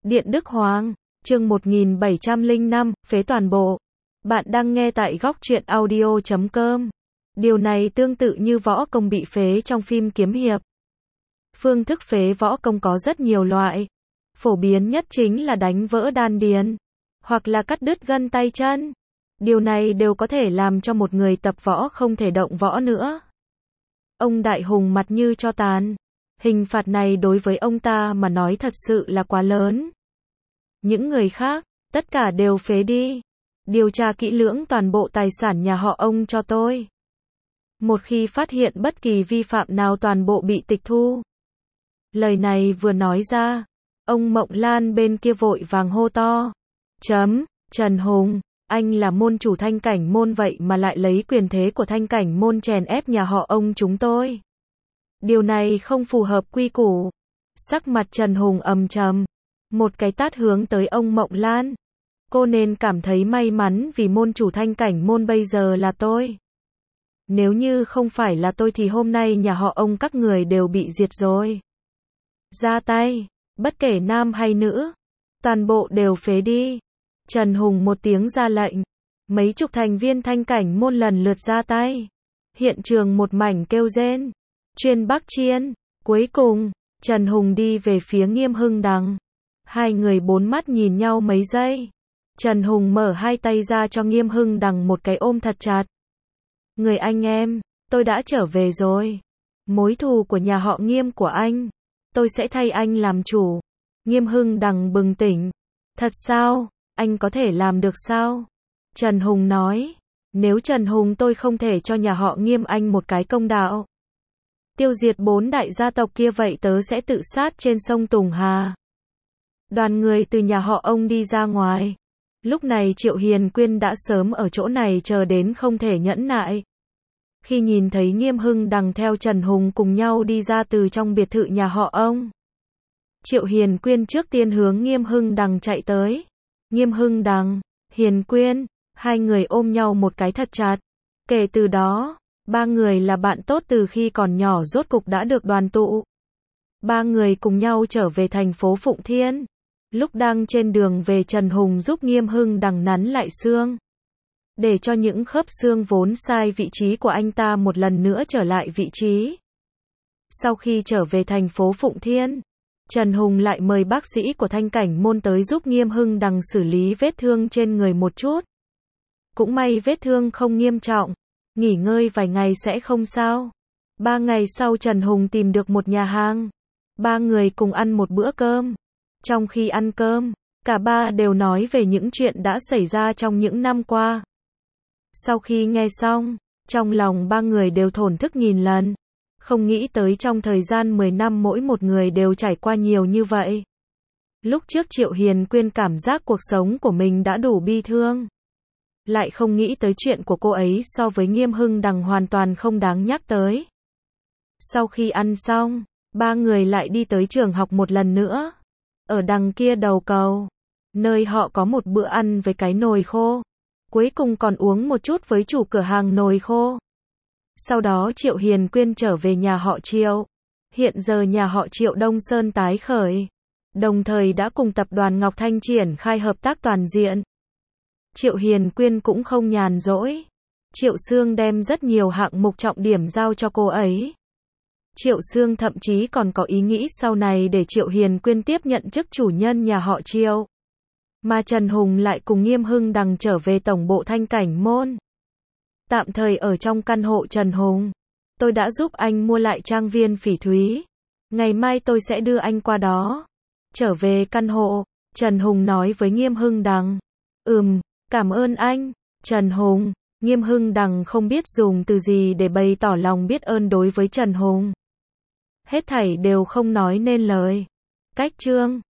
Điện Đức Hoàng, chương 1705, phế toàn bộ. Bạn đang nghe tại góc truyện audio.com. Điều này tương tự như võ công bị phế trong phim kiếm hiệp. Phương thức phế võ công có rất nhiều loại. Phổ biến nhất chính là đánh vỡ đan điền, hoặc là cắt đứt gân tay chân. Điều này đều có thể làm cho một người tập võ không thể động võ nữa. Ông Đại Hùng mặt như tro tàn. Hình phạt này đối với ông ta mà nói thật sự là quá lớn. Những người khác, tất cả đều phế đi. Điều tra kỹ lưỡng toàn bộ tài sản nhà họ ông cho tôi. Một khi phát hiện bất kỳ vi phạm nào toàn bộ bị tịch thu. Lời này vừa nói ra, ông Mộng Lan bên kia vội vàng hô to. Trần Hùng, anh là môn chủ Thanh Cảnh môn vậy mà lại lấy quyền thế của Thanh Cảnh môn chèn ép nhà họ ông chúng tôi. Điều này không phù hợp quy củ. Sắc mặt Trần Hùng ầm trầm. Một cái tát hướng tới ông Mộng Lan. Cô nên cảm thấy may mắn vì môn chủ Thanh Cảnh môn bây giờ là tôi. Nếu như không phải là tôi thì hôm nay nhà họ ông các người đều bị diệt rồi. Ra tay, bất kể nam hay nữ, toàn bộ đều phế đi. Trần Hùng một tiếng ra lệnh. Mấy chục thành viên Thanh Cảnh môn lần lượt ra tay. Hiện trường một mảnh kêu rên. Chuyên Bắc Chiên. Cuối cùng, Trần Hùng đi về phía Nghiêm Hưng Đằng. Hai người bốn mắt nhìn nhau mấy giây. Trần Hùng mở hai tay ra cho Nghiêm Hưng Đằng một cái ôm thật chặt. Người anh em, tôi đã trở về rồi. Mối thù của nhà họ Nghiêm của anh, tôi sẽ thay anh làm chủ. Nghiêm Hưng Đằng bừng tỉnh. Thật sao, anh có thể làm được sao? Trần Hùng nói. Nếu Trần Hùng tôi không thể cho nhà họ Nghiêm anh một cái công đạo. Tiêu diệt 4 đại gia tộc kia vậy tớ sẽ tự sát trên sông Tùng Hà. Đoàn người từ nhà họ ông đi ra ngoài. Lúc này Triệu Hiền Quyên đã sớm ở chỗ này chờ đến không thể nhẫn nại. Khi nhìn thấy Nghiêm Hưng Đằng theo Trần Hùng cùng nhau đi ra từ trong biệt thự nhà họ ông. Triệu Hiền Quyên trước tiên hướng Nghiêm Hưng Đằng chạy tới. Nghiêm Hưng Đằng, Hiền Quyên, hai người ôm nhau một cái thật chặt. Kể từ đó, ba người là bạn tốt từ khi còn nhỏ rốt cục đã được đoàn tụ. Ba người cùng nhau trở về thành phố Phụng Thiên. Lúc đang trên đường về Trần Hùng giúp Nghiêm Hưng Đằng nắn lại xương. Để cho những khớp xương vốn sai vị trí của anh ta một lần nữa trở lại vị trí. Sau khi trở về thành phố Phụng Thiên, Trần Hùng lại mời bác sĩ của Thanh Cảnh môn tới giúp Nghiêm Hưng Đằng xử lý vết thương trên người một chút. Cũng may vết thương không nghiêm trọng. Nghỉ ngơi vài ngày sẽ không sao. 3 ngày sau Trần Hùng tìm được một nhà hàng. Ba người cùng ăn một bữa cơm. Trong khi ăn cơm, cả ba đều nói về những chuyện đã xảy ra trong những năm qua. Sau khi nghe xong, trong lòng ba người đều thổn thức nghìn lần. Không nghĩ tới trong thời gian 10 năm mỗi một người đều trải qua nhiều như vậy. Lúc trước Triệu Hiền Quyên cảm giác cuộc sống của mình đã đủ bi thương. Lại không nghĩ tới chuyện của cô ấy so với Nghiêm Hưng Đằng hoàn toàn không đáng nhắc tới. Sau khi ăn xong, ba người lại đi tới trường học một lần nữa. Ở đằng kia đầu cầu, nơi họ có một bữa ăn với cái nồi khô. Cuối cùng còn uống một chút với chủ cửa hàng nồi khô. Sau đó Triệu Hiền Quyên trở về nhà họ Triệu. Hiện giờ nhà họ Triệu Đông Sơn tái khởi. Đồng thời đã cùng tập đoàn Ngọc Thanh triển khai hợp tác toàn diện. Triệu Hiền Quyên cũng không nhàn rỗi. Triệu Sương đem rất nhiều hạng mục trọng điểm giao cho cô ấy. Triệu Sương thậm chí còn có ý nghĩ sau này để Triệu Hiền Quyên tiếp nhận chức chủ nhân nhà họ Triệu. Mà Trần Hùng lại cùng Nghiêm Hưng Đằng trở về tổng bộ Thanh Cảnh môn. Tạm thời ở trong căn hộ Trần Hùng. Tôi đã giúp anh mua lại trang viên Phỉ Thúy. Ngày mai tôi sẽ đưa anh qua đó. Trở về căn hộ, Trần Hùng nói với Nghiêm Hưng Đằng. Cảm ơn anh, Trần Hùng. Nghiêm Hưng Đằng không biết dùng từ gì để bày tỏ lòng biết ơn đối với Trần Hùng. Hết thảy đều không nói nên lời. Cách chương